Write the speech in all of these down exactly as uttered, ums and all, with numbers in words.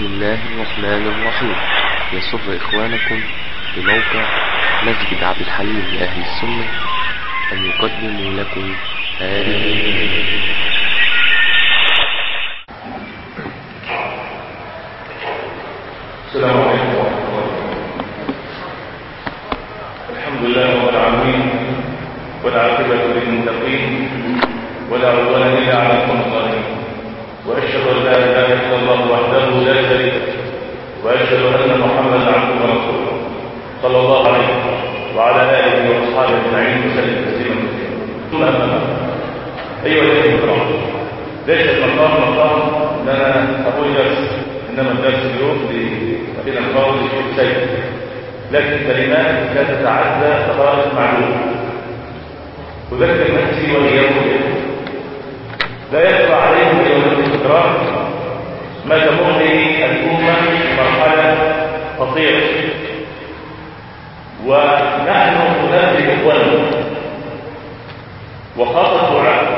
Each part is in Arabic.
بسم الله الرحمن الرحيم. يسر إخوانكم بموقع مسجد عبد الحليم لأهل السنة أن يقدموا لكم هذه. السلام عليكم ورحمة الله. الحمد لله رب العالمين، والعاقبة للمتقين، ولا عدوان إلا على القوم الظالمين، وأشهد أن لا إله إلا الله وحده لا شريك له، وأشهد أن محمدا عبده ورسوله صلى الله عليه وعلى آله وأصحابه أجمعين وسلم تسليما كثيرا. ثم أما بعد، أيها الأخوة الكرام، ليس المقام مقام لنا أقول درس، إنما الدرس اليوم لأخينا الفاضل الشيخ سيد، لكن كلمات لا تتعدى دقائق معلومة. أذكر نفسي وإياكم لا يخفى عليهم أيها الكرام ما تمر به الأمة مرحلة خطيرة، ونحن ننبه إخواننا وخاصة دعاء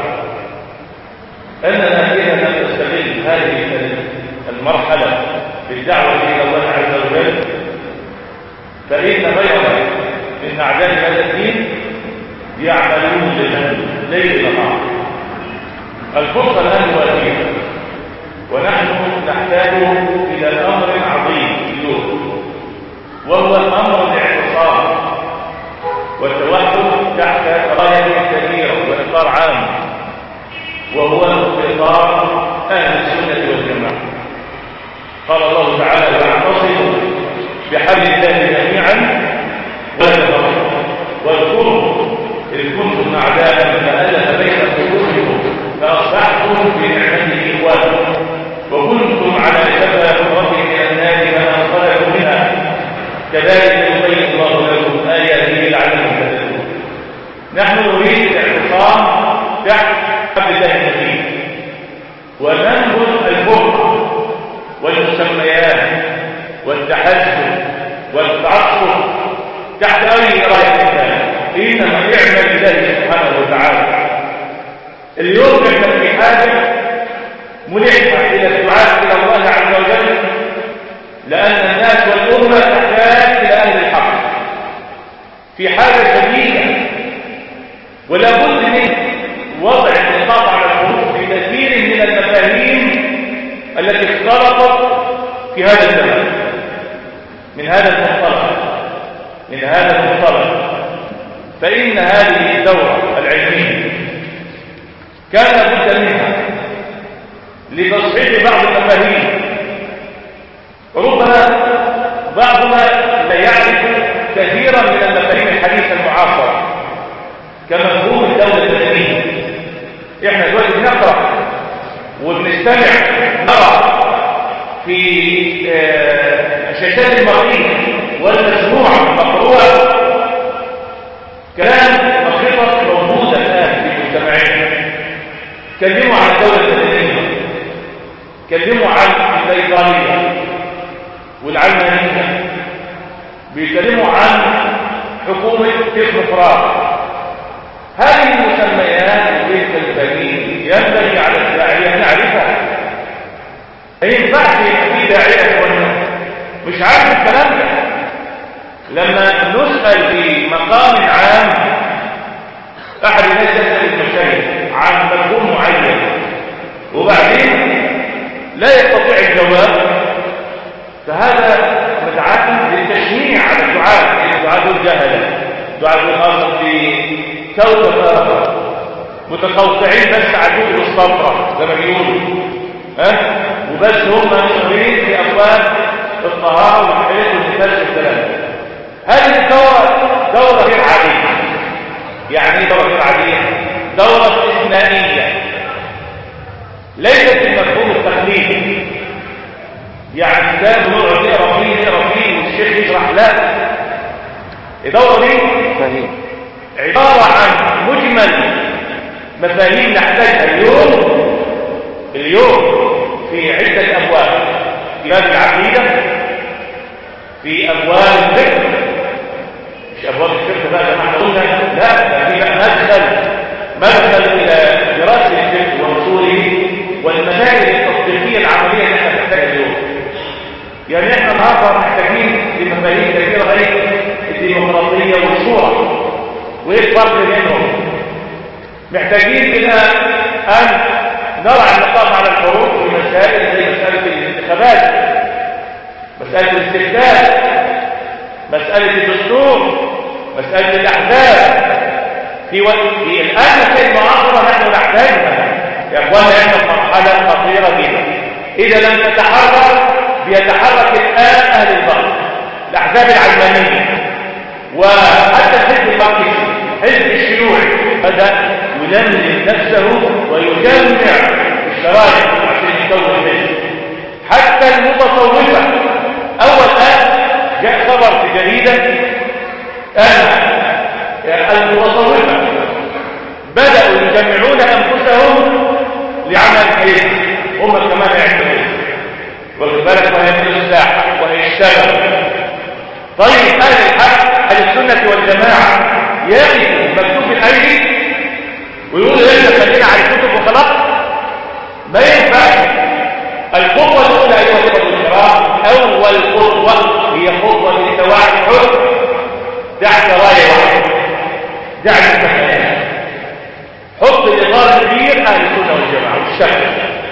أننا فينا أن نستغل هذه المرحلة بالدعوة إلى الله عز وجل، فإن غيرنا من أعداء هذا الدين يعملون ليل نهار. الفرصة الآن وافية، ونحن نحتاج إلى أمر عظيم اليوم، وهو أمر الاعتصام والتوحد تحت راية كبيرة وإطار عام، وهو إطار أهل السنة والجماعة. قال الله تعالى: واعتصموا بحبل الله جميعا ولا تفرقوا واذكروا إذ كنتم أعداء فألف بين قلوبكم فأصبحتم بنعمته إخوانا وكنتم على شفا حفرة من النار فأنقذكم منها كذلك يبين الله لكم آياته لعلكم تهتدون. نحن نريد الاعتصام تحت حبل الله المتين، وننبذ الكفر والمسميات والتحزب والتعصب تحت أي راية كان، إنما يعمل الله سبحانه وتعالى. اليوم نحن في حاجة ملحة إلى الدعاء إلى الله عز وجل، لأن الناس والأمة تحتاج إلى أهل الحق في حاجة شديدة، ولا بد من وضع النقاط على الحروف في كثير من المفاهيم التي اختلطت في هذا الزمن. من هذا المنطلق من هذا المنطلق فإن هذه الدورة العلمية كان بد منها لتصحيح بعض المفاهيم. ربما بعضنا لا يعرف كثيرا من المفاهيم الحديثة المعاصرة كمفهوم الدولة المدنية. احنا دلوقتي بنقرأ وبنستمع نرى في شاشات المرئية والمسموعة المقروءة كلام مخطط موجودة الآن في مجتمعنا. كلموا عن الدولة المدنية، كلموا عن الليبرالية والعلمانية، بيكلموا عن حكومة تكنوقراط. هذه المسميات وتلك البنين ينبغي على الداعية أن نعرفها. ما ينفعش في داعية مش عارف الكلام ده. لما نسأل في مقام عام أحد الناس يسأل المشايخ عن مفهوم معين وبعدين لا يستطيع الجواب، فهذا مدعاة للتشنيع على الدعاء. الدعاء دول جهلة، الدعاء دول أصل في كوكب آخر متقوقعين بس عدود الصفرة زي ما بيقولوا، ها وبس هم مشغولين في أبواب الطهارة والحياة والنفاس والكلام. هذه الدورة دورة غير عادية. يعني ايه دورة غير عادية؟ دورة استثنائية، ليست المفهوم التقليدي. يعني كتاب نقعد نقرا فيه نقرا فيه والشيخ يشرح، لا. الدورة دي فهيم عبارة عن مجمل مفاهيم نحتاجها اليوم اليوم في عدة أبواب: في باب العقيدة، في أبواب الفقه، مش أبواب الفقه بقى زي ما احنا قلنا، لا، في مدخل مدخل إلى دراسة الفقه وأصوله والمسائل التطبيقية العملية اللي احنا نحتاجها اليوم. يعني احنا النهارده محتاجين لمفاهيم كثيره غير الديمقراطيه والشورى. وايه الفرق بينهم؟ محتاجين الى ان نرى النقاط على الحروب في مسائل زي مساله الانتخابات، مساله الاستفتاء، مساله الدستور، مساله الاحزاب. في وقت في الان في المعاصره نحن نحتاجها يا اخوانا. احنا في مرحله خطيره جدا. اذا لم نتحرك بيتحرك الان اهل الباطل، الاحزاب العلمانيه وحتى الحزب الماركسي، حزب الشيوعي بدا يلملم نفسه ويجمع الشرائع عشان يكون منه. حتى المتصوفه اول ان جاء خبر في جريده ان المتصوفه بداوا يجمعون انفسهم لعمل حزب، هم كمان يعملوا واخد بالك، وهيعملوا الساحه وهيشتغلوا. طيب اهل الحق اهل السنه والجماعه يقفوا مكتوب الايدي ويقولوا احنا خلينا على الكتب وخلاص؟ ما ينفعش. الخطوه الاولى ايها الاخوه الكرام، اول خطوه هي خطوه للتوحد تحت رايه واحده، دع المسائل، حط الاطار كبير اهل السنه والجماعه والشكل.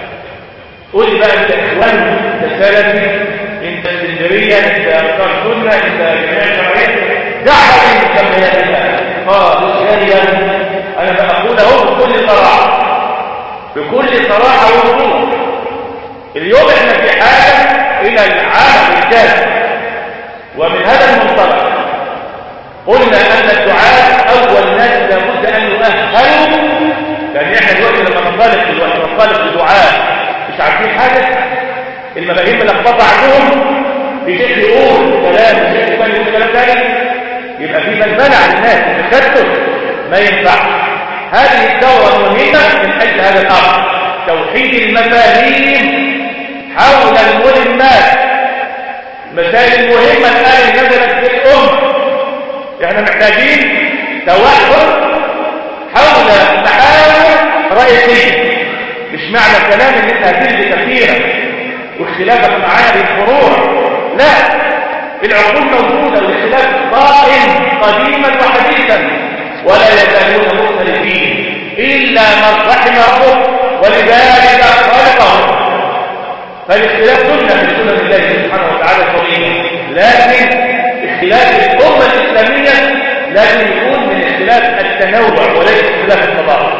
قول بقى انت اخوان، انت سلفي، انت اسكندريه، انت انصار سنه، انت جماعه شرعيه، دع هذه المسميات الان. قالوا ثانيا انا بقوله بكل صراحه، بكل صراحه ووضوح. اليوم احنا في حاجه الى العالم الكامل، ومن هذا المنطلق قلنا ان الدعاء اول ناس لابد ان يؤهلوا، لان احنا دلوقتي لما ننطلق دلوقتي ننطلق بدعاء مش عارفين حاجه، المفاهيم ملخبطه عندهم، في شيخ يقول كلام وشيخ ثاني يقول كلام ثاني، يبقى في مزبله على الناس تكتل، ما ينفع. هذه الدوره مهمه من اجل هذا الامر، توحيد المفاهيم حول الملمات، مسائل مهمه الان نزلت في الامه. احنا محتاجين توحد حول محاور رئيسيه، مش معنى الكلام ان انت هتجد كثيرا واختلافك معايا بالفروع، لا، العقول موجوده والاختلاف قائم قديما وحديثا، ولا يزالون مختلفين الا من رحم ربه ولذلك خلقهم. فالاختلاف سنه من سنن الله سبحانه وتعالى الطويله، لكن اختلاف الامه الاسلاميه لازم يكون من اختلاف التنوع وليس اختلاف التضاد.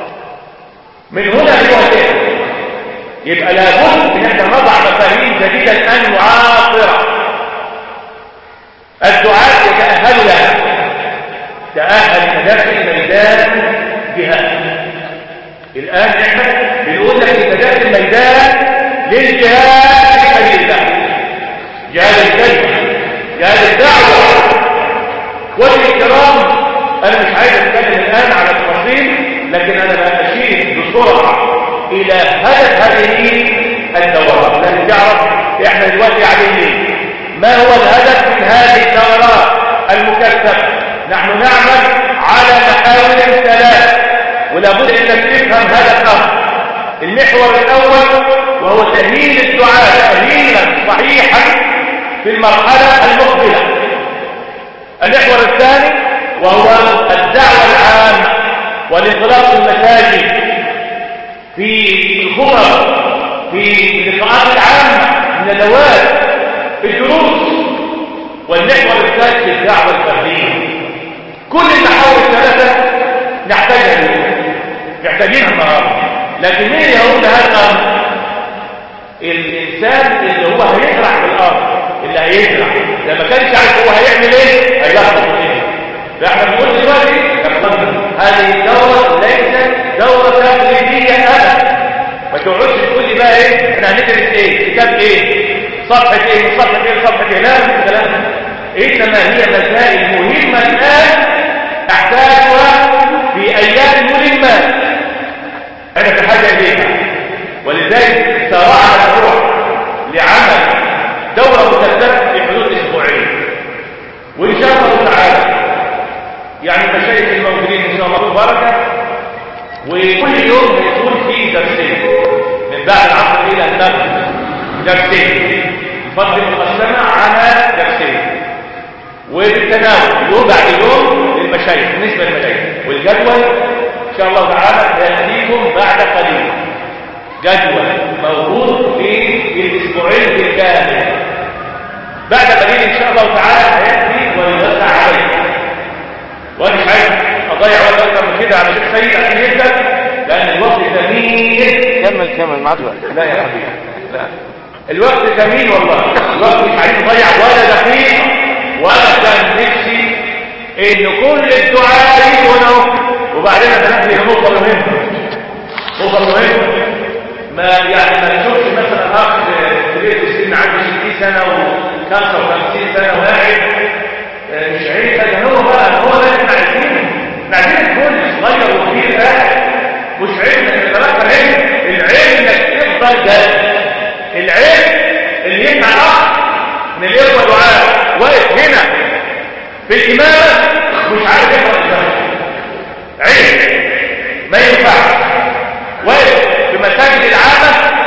من هنا الوجه يبقى لابد ان احنا نضع مفاهيم جديده الان معاصره الدعاة يتأهلوا لها. تأهل كداخل الميدان جهاد. الآن احنا بنقول لك ان كداخل الميدان للجهاد في سبيل الله، جهاد الكلمة، جهاد الدعوة. والاكرام انا مش عايز اتكلم الان على التفاصيل، لكن انا بأشير بسرعة الى هدف هذه الدورات. لازم تعرف احنا دلوقتي عليه ما هو الهدف من هذه الدورات المكثفة. نحن نعمل على محاور ثلاث، ولابد انك تفهم هذا الامر. المحور الاول وهو تأهيل الدعاء تأهيلا صحيحا في المرحلة المقبلة. المحور الثاني وهو الدعوة العامة والانطلاق في المساجد، في الخطب، في اللقاءات العامة، الندوات، الدروس. والمحور الثالث الدعوة الفردية. كل المحاور الثلاثة نحتاجها، محتاجينها النهارده. لكن مين يقول هذا الامر؟ الانسان اللي هو هيزرع في الارض، اللي هيزرع لما كانش عارف هو هيعمل ايه هيلخبط ايه. فاحنا بنقول دلوقتي هذه الدوره ليست دوره تقليديه ابدا. ما تقعدش تقول لي بقى ايه احنا هندرس ايه، كتاب ايه، صفحه ايه، صفحه ايه، صفحه ايه. لا مش الكلام ده، انما هي مسائل مهمه الان احتاجها في ايام ملمات. انا في حاجه اليها، ولذلك سارعنا نروح لعمل دوره مكثفه في حدود اسبوعين، وان شاء الله تعالى يعني المشايخ الموجودين ان شاء الله مباركه، وكل يوم يكون في درسين من بعد العصر الى المغرب، درسين الفضل مقسمة على درسين وبالتناول يوم بعد يوم للمشايخ بالنسبة للمشايخ، والجدول إن شاء الله تعالى يأتيكم بعد قليل، جدول موجود في الأسبوعين بالكامل بعد قليل إن شاء الله تعالى هيأتي ويوزع عليكم. وأنا مش عايز أضيع وقت أكثر من كده على الشيخ سيد عشان يبدأ لأن الوقت ثمين. كمل كمل معاك وقت. لا يا حبيبي لا، الوقت ثمين والله، الوقت مش عايز نضيع ولا دقيقة. وأنا كان نفسي إن كل الدعاء يجوا هنا أهو، وبعدين هنحكي نقطة مهمة نقطة مهمة ما يعني ما نشوفش مثلا أخ كبير في السن عنده ستين سنة وخمسة وخمسين سنة وقاعد مش عيب، لكن هو بقى هو ده احنا عايزينه، احنا عايزين الكل صغير وكبير قاعد، مش عيب انك تتلقى العلم، العلم انك تفضل ده، العلم اللي يمنع الاخ من الاخوه دعاء واقف هنا في الامامه مش عارف يقرا الكلام، عيب ما ينفعش، واقف في مساجد العامه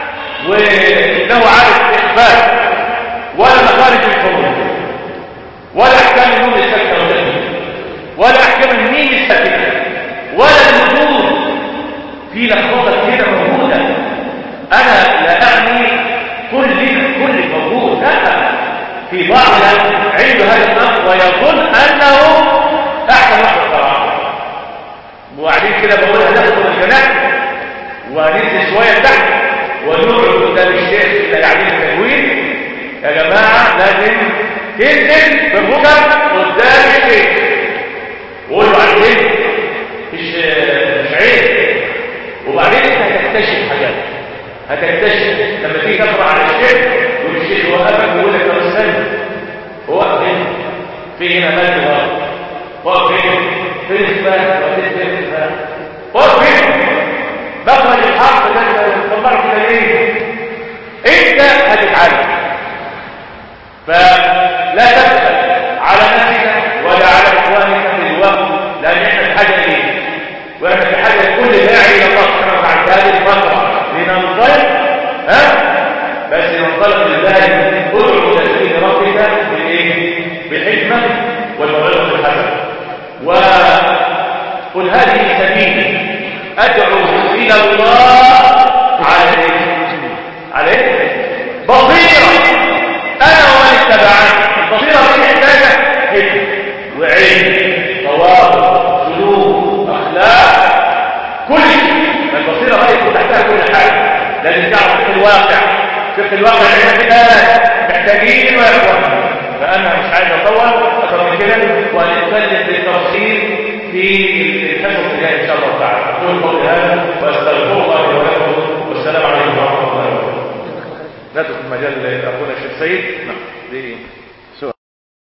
وانه عارف اخبار ولا مخارج الحروف ولا احكام النوم السكنه ولا احكام النيل السكنه ولا الوجود، في لخبطه كده موجوده. انا لا اعني كل كل موجود، لا، في بعض عنده هذا الامر ويظن انه احسن واحد صراحه، وبعدين كده بقول هندخل الجنات وننزل شويه تحت ونقعد قدام الشيخ اللي قاعدين التجويد. يا جماعه لازم تنزل بالركب قدام الشيخ وقول له عايزين مش مش عيب، وبعدين انت هتكتشف حاجات، هتكتشف لما تيجي تقرا على الشيخ والشيخ يوقفك ويقول لك طب استنى، هو فين في هنا مال غلط، هو فين فين الفهم وفين فين الفهم، هو فين بقرا الحق ده انت طلعت كده ليه؟ انت هتتعلم، فلا تبخل على نفسك ولا على اخوانك في الوقت، لان احنا في حاجه اليه، واحنا في حاجه لكل داعي الى الله سبحانه وتعالى هذه الفتره لننطلق، ها بس ننطلق لله ادعو تسبيح ربك بالايه؟ بالحكمه والموعظه الحسنه، وقل هذه سبيلي ادعو الى الله على عليه بصيره انا ومن اتبعني. البصيره دي محتاجه حكمه وعلم تواضع سلوك اخلاق كل شيء، البصيره دي يكون تحتها كل حاجه، لازم تعرف فقه الواقع، فقه الواقع اللي احنا محتاجين ويقوى. فانا مش عايز اطول اكثر من كده وهنتكلم بالتفصيل في الحصه الجايه ان شاء الله تعالى. اقول قولي هذا واستغفر الله لي ولكم، والسلام عليكم ورحمه الله وبركاته. نترك المجال لاخونا الشيخ سيد. نعم.